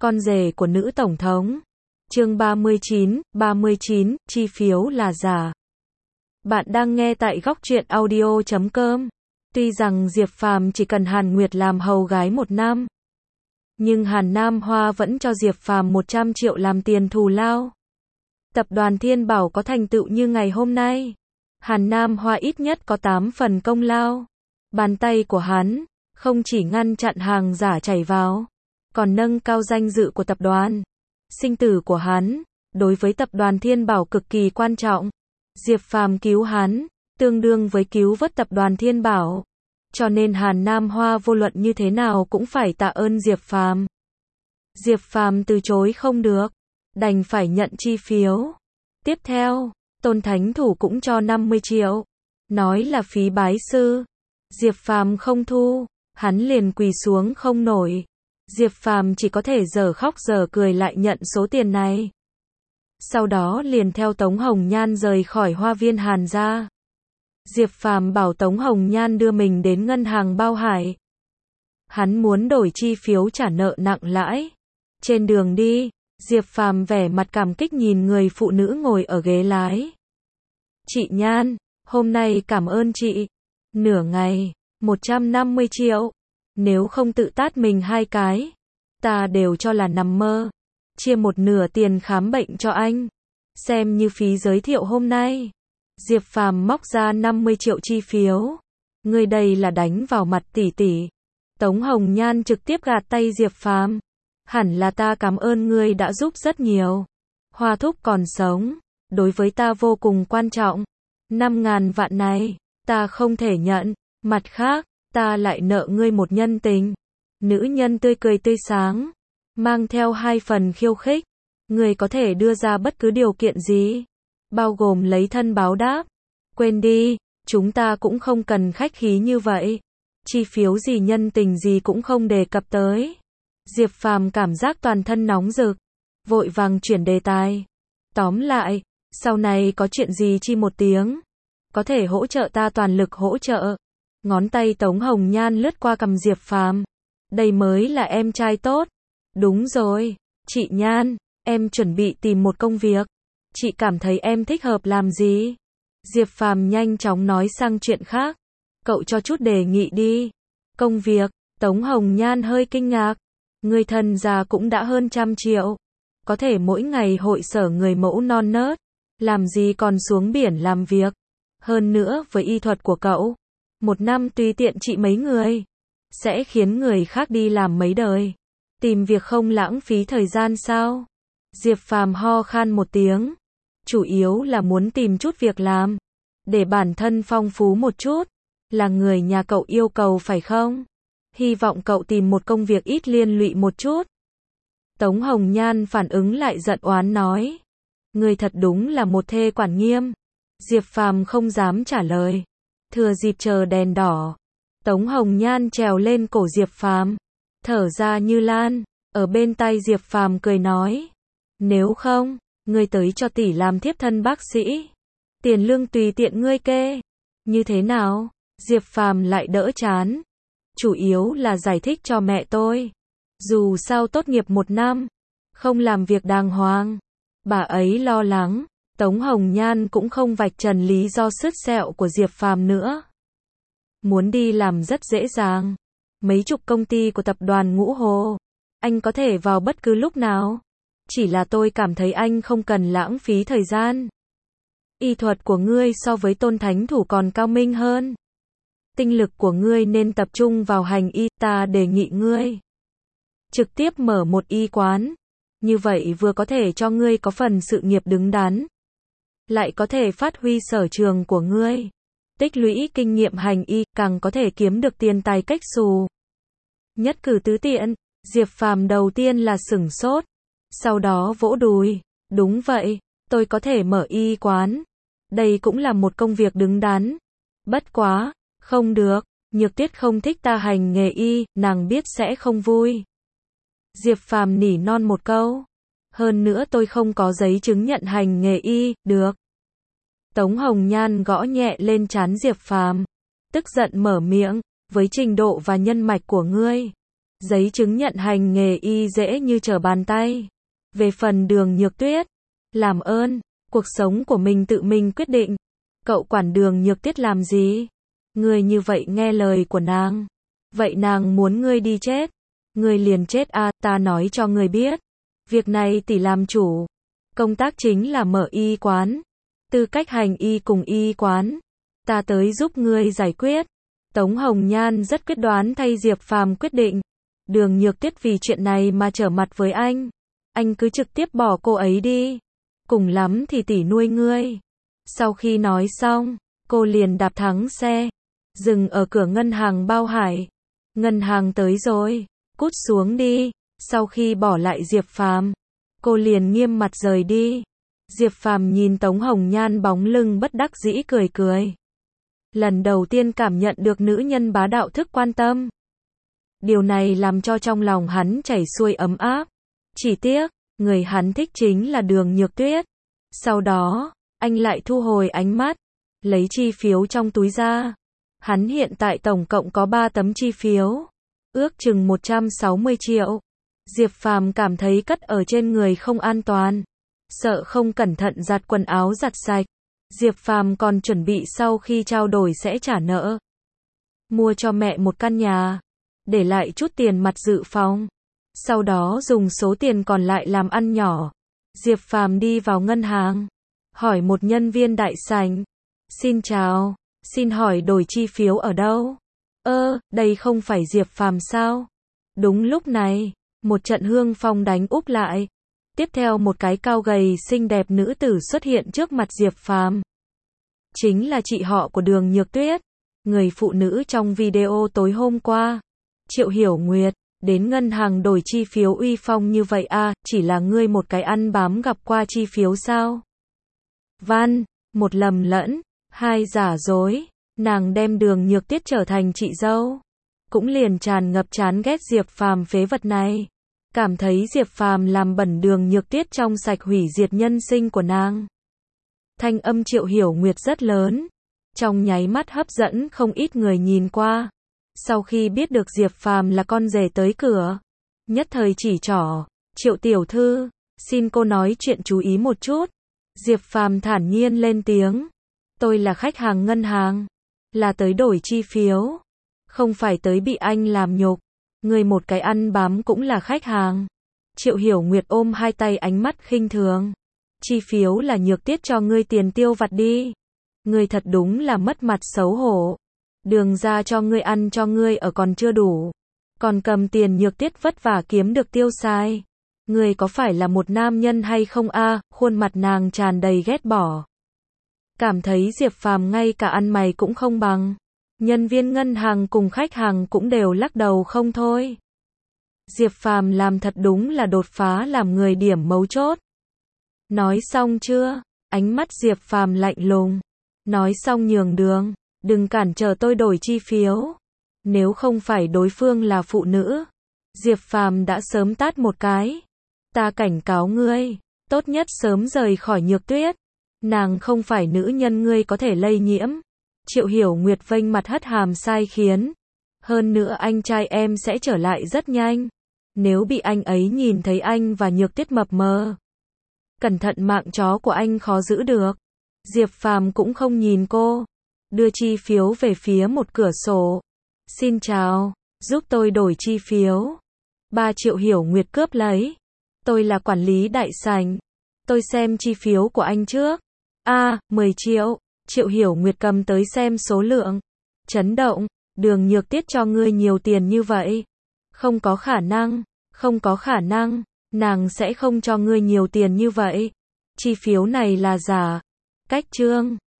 Con rể của nữ tổng thống. Chương 39, chi phiếu là giả. Bạn đang nghe tại Góc Truyện Audio.com. Tuy rằng Diệp Phàm chỉ cần Hàn Nguyệt làm hầu gái 1 năm, nhưng Hàn Nam Hoa vẫn cho Diệp Phàm 100 triệu làm tiền thù lao. Tập đoàn Thiên Bảo có thành tựu như ngày hôm nay, Hàn Nam Hoa ít nhất có 8 phần công lao. Bàn tay của hắn không chỉ ngăn chặn hàng giả chảy vào, còn nâng cao danh dự của tập đoàn. Sinh tử của hắn đối với tập đoàn Thiên Bảo cực kỳ quan trọng. Diệp Phàm cứu hắn tương đương với cứu vớt tập đoàn Thiên Bảo, cho nên Hàn Nam Hoa vô luận như thế nào cũng phải tạ ơn Diệp Phàm. Diệp Phàm từ chối không được, đành phải nhận chi phiếu. Tiếp theo, Tôn Thánh Thủ cũng cho 50 triệu, nói là phí bái sư. Diệp Phàm không thu, hắn liền quỳ xuống không nổi. Diệp Phàm chỉ có thể dở khóc dở cười lại nhận số tiền này. Sau đó liền theo Tống Hồng Nhan rời khỏi hoa viên Hàn gia. Diệp Phàm bảo Tống Hồng Nhan đưa mình đến ngân hàng Bao Hải. Hắn muốn đổi chi phiếu trả nợ nặng lãi. Trên đường đi, Diệp Phàm vẻ mặt cảm kích nhìn người phụ nữ ngồi ở ghế lái. Chị Nhan, hôm nay cảm ơn chị. Nửa ngày, 150 triệu. Nếu không tự tát mình 2 cái, ta đều cho là nằm mơ. Chia một nửa tiền khám bệnh cho anh, xem như phí giới thiệu hôm nay. Diệp Phàm móc ra 50 triệu chi phiếu. Ngươi đây là đánh vào mặt tỷ tỷ. Tống Hồng Nhan trực tiếp gạt tay Diệp Phàm. Hẳn là ta cảm ơn ngươi đã giúp rất nhiều. Hoa thúc còn sống, đối với ta vô cùng quan trọng. 5.000 vạn này, ta không thể nhận. Mặt khác, ta lại nợ ngươi một nhân tình. Nữ nhân tươi cười tươi sáng, mang theo 2 phần khiêu khích. Ngươi có thể đưa ra bất cứ điều kiện gì, bao gồm lấy thân báo đáp. Quên đi, chúng ta cũng không cần khách khí như vậy. Chi phiếu gì nhân tình gì cũng không đề cập tới. Diệp Phàm cảm giác toàn thân nóng rực, vội vàng chuyển đề tài. Tóm lại, sau này có chuyện gì chi một tiếng, có thể hỗ trợ ta toàn lực hỗ trợ. Ngón tay Tống Hồng Nhan lướt qua cằm Diệp Phàm. Đây mới là em trai tốt. Đúng rồi, chị Nhan, em chuẩn bị tìm một công việc. Chị cảm thấy em thích hợp làm gì? Diệp Phàm nhanh chóng nói sang chuyện khác. Cậu cho chút đề nghị đi. Công việc. Tống Hồng Nhan hơi kinh ngạc. Người thân già cũng đã hơn 100 triệu. Có thể mỗi ngày hội sở người mẫu non nớt. Làm gì còn xuống biển làm việc. Hơn nữa với y thuật của cậu, 1 năm tùy tiện trị mấy người, sẽ khiến người khác đi làm mấy đời. Tìm việc không lãng phí thời gian sao? Diệp Phàm ho khan một tiếng. Chủ yếu là muốn tìm chút việc làm, để bản thân phong phú một chút. Là người nhà cậu yêu cầu phải không? Hy vọng cậu tìm một công việc ít liên lụy một chút. Tống Hồng Nhan phản ứng lại giận oán nói. Người thật đúng là một thê quản nghiêm. Diệp Phàm không dám trả lời. Thừa dịp chờ đèn đỏ, Tống Hồng Nhan trèo lên cổ Diệp Phàm, thở ra như lan, ở bên tai Diệp Phàm cười nói. Nếu không, ngươi tới cho tỷ làm thiếp thân bác sĩ. Tiền lương tùy tiện ngươi kê. Như thế nào? Diệp Phàm lại đỡ chán. Chủ yếu là giải thích cho mẹ tôi. Dù sao tốt nghiệp 1 năm, không làm việc đàng hoàng. Bà ấy lo lắng. Tống Hồng Nhan cũng không vạch trần lý do sứt sẹo của Diệp Phàm nữa. Muốn đi làm rất dễ dàng. Mấy chục công ty của tập đoàn Ngũ Hồ, anh có thể vào bất cứ lúc nào. Chỉ là tôi cảm thấy anh không cần lãng phí thời gian. Y thuật của ngươi so với Tôn Thánh Thủ còn cao minh hơn. Tinh lực của ngươi nên tập trung vào hành y. Ta đề nghị ngươi trực tiếp mở một y quán. Như vậy vừa có thể cho ngươi có phần sự nghiệp đứng đắn, lại có thể phát huy sở trường của ngươi, tích lũy kinh nghiệm hành y, càng có thể kiếm được tiền tài cách xù. Nhất cử tứ tiện. Diệp Phàm đầu tiên là sửng sốt, sau đó vỗ đùi. Đúng vậy, tôi có thể mở y quán. Đây cũng là một công việc đứng đắn. Bất quá, không được, Nhược Tuyết không thích ta hành nghề y, nàng biết sẽ không vui. Diệp Phàm nỉ non một câu. Hơn nữa tôi không có giấy chứng nhận hành nghề y. Được. Tống Hồng Nhan gõ nhẹ lên trán Diệp Phàm, tức giận mở miệng. Với trình độ và nhân mạch của ngươi, Giấy chứng nhận hành nghề y dễ như trở bàn tay. Về phần Đường Nhược Tuyết, làm ơn, cuộc sống của mình tự mình quyết định. Cậu quản Đường Nhược Tuyết làm gì? Ngươi như vậy nghe lời của nàng. Vậy nàng muốn ngươi đi chết. Ngươi liền chết à, ta nói cho ngươi biết. Việc này tỷ làm chủ. Công tác chính là mở y quán. Tư cách hành y cùng y quán. Ta tới giúp ngươi giải quyết. Tống Hồng Nhan rất quyết đoán thay Diệp Phàm quyết định. Đường Nhược Tuyết vì chuyện này mà trở mặt với anh cứ trực tiếp bỏ cô ấy đi. Cùng lắm thì tỷ nuôi ngươi. Sau khi nói xong, cô liền đạp thắng xe, dừng ở cửa ngân hàng Bao Hải. Ngân hàng tới rồi, cút xuống đi. Sau khi bỏ lại Diệp Phàm, cô liền nghiêm mặt rời đi. Diệp Phàm nhìn Tống Hồng Nhan bóng lưng bất đắc dĩ cười cười. Lần đầu tiên cảm nhận được nữ nhân bá đạo thức quan tâm. Điều này làm cho trong lòng hắn chảy xuôi ấm áp. Chỉ tiếc, người hắn thích chính là Đường Nhược Tuyết. Sau đó, anh lại thu hồi ánh mắt, lấy chi phiếu trong túi ra. Hắn hiện tại tổng cộng có 3 tấm chi phiếu, ước chừng 160 triệu. Diệp Phàm cảm thấy cất ở trên người không an toàn, sợ không cẩn thận giặt quần áo giặt sạch. Diệp Phàm còn chuẩn bị sau khi trao đổi sẽ trả nợ, mua cho mẹ một căn nhà, để lại chút tiền mặt dự phòng. Sau đó dùng số tiền còn lại làm ăn nhỏ. Diệp Phàm đi vào ngân hàng, hỏi một nhân viên đại sảnh. Xin chào, xin hỏi đổi chi phiếu ở đâu? Đây không phải Diệp Phàm sao? Đúng lúc này, một trận hương phong đánh úp lại. Tiếp theo một cái cao gầy xinh đẹp nữ tử xuất hiện trước mặt Diệp Phàm. Chính là chị họ của Đường Nhược Tuyết, người phụ nữ trong video tối hôm qua. Triệu Hiểu Nguyệt, đến ngân hàng đổi chi phiếu uy phong như vậy à, chỉ là ngươi một cái ăn bám gặp qua chi phiếu sao? Văn, một lầm lẫn, hai giả dối, nàng đem Đường Nhược Tuyết trở thành chị dâu. Cũng liền tràn ngập chán ghét Diệp Phàm phế vật này. Cảm thấy Diệp Phàm làm bẩn Đường Nhược Tuyết trong sạch hủy diệt nhân sinh của nàng. Thanh âm Triệu Hiểu Nguyệt rất lớn, trong nháy mắt hấp dẫn không ít người nhìn qua. Sau khi biết được Diệp Phàm là con rể tới cửa, nhất thời chỉ trỏ, Triệu tiểu thư, xin cô nói chuyện chú ý một chút. Diệp Phàm thản nhiên lên tiếng, tôi là khách hàng ngân hàng, là tới đổi chi phiếu, không phải tới bị anh làm nhục. Người một cái ăn bám cũng là khách hàng. Triệu Hiểu Nguyệt ôm hai tay ánh mắt khinh thường. Chi phiếu là Nhược Tuyết cho ngươi tiền tiêu vặt đi. Ngươi thật đúng là mất mặt xấu hổ. Đường ra cho ngươi ăn cho ngươi ở còn chưa đủ, còn cầm tiền Nhược Tuyết vất vả kiếm được tiêu xài. Ngươi có phải là một nam nhân hay không a? Khuôn mặt nàng tràn đầy ghét bỏ. Cảm thấy Diệp Phàm ngay cả ăn mày cũng không bằng. Nhân viên ngân hàng cùng khách hàng cũng đều lắc đầu không thôi. Diệp Phàm làm thật đúng là đột phá làm người điểm mấu chốt. Nói xong chưa? Ánh mắt Diệp Phàm lạnh lùng. Nói xong nhường đường, đừng cản trở tôi đổi chi phiếu. Nếu không phải đối phương là phụ nữ, Diệp Phàm đã sớm tát một cái. Ta cảnh cáo ngươi, tốt nhất sớm rời khỏi Nhược Tuyết. Nàng không phải nữ nhân ngươi có thể lây nhiễm. Triệu Hiểu Nguyệt vênh mặt hất hàm sai khiến. Hơn nữa anh trai em sẽ trở lại rất nhanh. Nếu bị anh ấy nhìn thấy anh và Nhược Tuyết mập mờ, cẩn thận mạng chó của anh khó giữ được. Diệp Phàm cũng không nhìn cô, đưa chi phiếu về phía một cửa sổ. Xin chào, giúp tôi đổi chi phiếu. 3 triệu Hiểu Nguyệt cướp lấy. Tôi là quản lý đại sảnh. Tôi xem chi phiếu của anh trước. 10 triệu. Triệu Hiểu Nguyệt cầm tới xem số lượng. Chấn động, Đường Nhược Tuyết cho ngươi nhiều tiền như vậy. Không có khả năng, nàng sẽ không cho ngươi nhiều tiền như vậy. Chi phiếu này là giả. Cách chương